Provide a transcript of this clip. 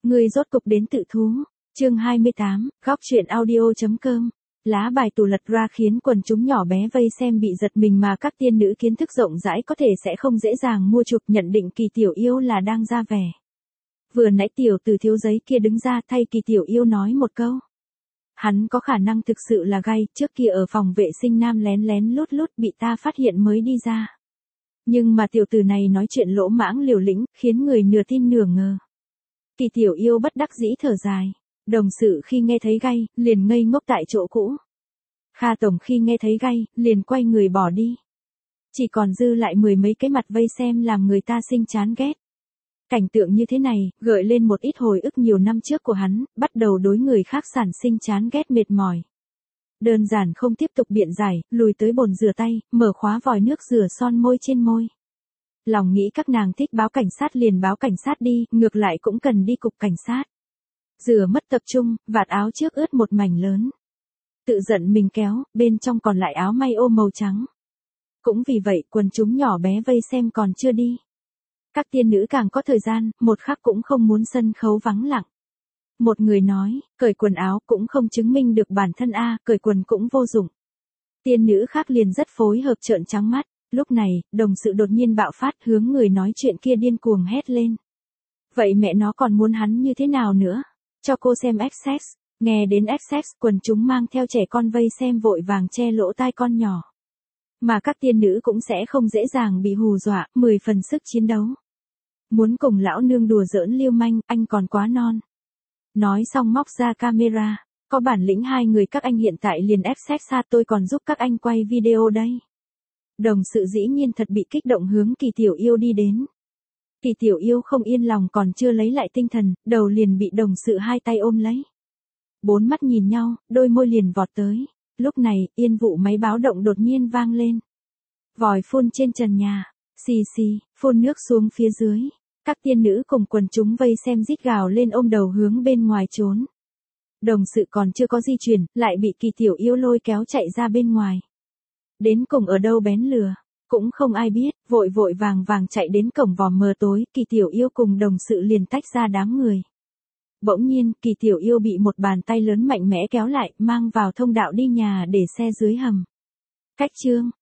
Ngươi rốt cục đến tự thú. Chương 28, góc truyện audio.com. Lá bài tủ lật ra khiến quần chúng nhỏ bé vây xem bị giật mình mà các tiên nữ kiến thức rộng rãi có thể sẽ không dễ dàng mua chuộc nhận định Kỳ Tiểu Yêu là đang ra vẻ. Vừa nãy tiểu tử thiếu giấy kia đứng ra thay Kỳ Tiểu Yêu nói một câu. Hắn có khả năng thực sự là gay, trước kia ở phòng vệ sinh nam lén lén lút lút bị ta phát hiện mới đi ra. Nhưng mà tiểu tử này nói chuyện lỗ mãng liều lĩnh, khiến người nửa tin nửa ngờ. Kỳ Tiểu Yêu bất đắc dĩ thở dài. Đồng sự khi nghe thấy gay, liền ngây ngốc tại chỗ cũ. Kha tổng khi nghe thấy gay, liền quay người bỏ đi. Chỉ còn dư lại mười mấy cái mặt vây xem làm người ta sinh chán ghét. Cảnh tượng như thế này, gợi lên một ít hồi ức nhiều năm trước của hắn, bắt đầu đối người khác sản sinh chán ghét mệt mỏi. Đơn giản không tiếp tục biện giải, lùi tới bồn rửa tay, mở khóa vòi nước rửa son môi trên môi. Lòng nghĩ các nàng thích báo cảnh sát liền báo cảnh sát đi, ngược lại cũng cần đi cục cảnh sát. Rửa mất tập trung, vạt áo trước ướt một mảnh lớn. Tự giận mình kéo, bên trong còn lại áo may ô màu trắng. Cũng vì vậy quần chúng nhỏ bé vây xem còn chưa đi. Các tiên nữ càng có thời gian, một khắc cũng không muốn sân khấu vắng lặng. Một người nói, cởi quần áo cũng không chứng minh được bản thân cởi quần cũng vô dụng. Tiên nữ khác liền rất phối hợp trợn trắng mắt. Lúc này, đồng sự đột nhiên bạo phát hướng người nói chuyện kia điên cuồng hét lên. Vậy mẹ nó còn muốn hắn như thế nào nữa? Cho cô xem XX. Nghe đến XX, quần chúng mang theo trẻ con vây xem vội vàng che lỗ tai con nhỏ. Mà các tiên nữ cũng sẽ không dễ dàng bị hù dọa, 10 phần sức chiến đấu. Muốn cùng lão nương đùa giỡn liêu manh, anh còn quá non. Nói xong móc ra camera. Có bản lĩnh hai người các anh hiện tại liền XX xa tôi còn giúp các anh quay video đây. Đồng sự dĩ nhiên thật bị kích động hướng Kỳ Tiểu Yêu đi đến. Kỳ Tiểu Yêu không yên lòng còn chưa lấy lại tinh thần, đầu liền bị đồng sự hai tay ôm lấy. Bốn mắt nhìn nhau, đôi môi liền vọt tới. Lúc này, yên vụ máy báo động đột nhiên vang lên. Vòi phun trên trần nhà, xì xì, phun nước xuống phía dưới. Các tiên nữ cùng quần chúng vây xem rít gào lên ôm đầu hướng bên ngoài trốn. Đồng sự còn chưa có di chuyển, lại bị Kỳ Tiểu Yêu lôi kéo chạy ra bên ngoài. Đến cùng ở đâu bén lừa, cũng không ai biết, vội vội vàng vàng chạy đến cổng vòm mờ tối, Kỳ Tiểu Yêu cùng đồng sự liền tách ra đám người. Bỗng nhiên, Kỳ Tiểu Yêu bị một bàn tay lớn mạnh mẽ kéo lại, mang vào thông đạo đi nhà để xe dưới hầm. Cách chương,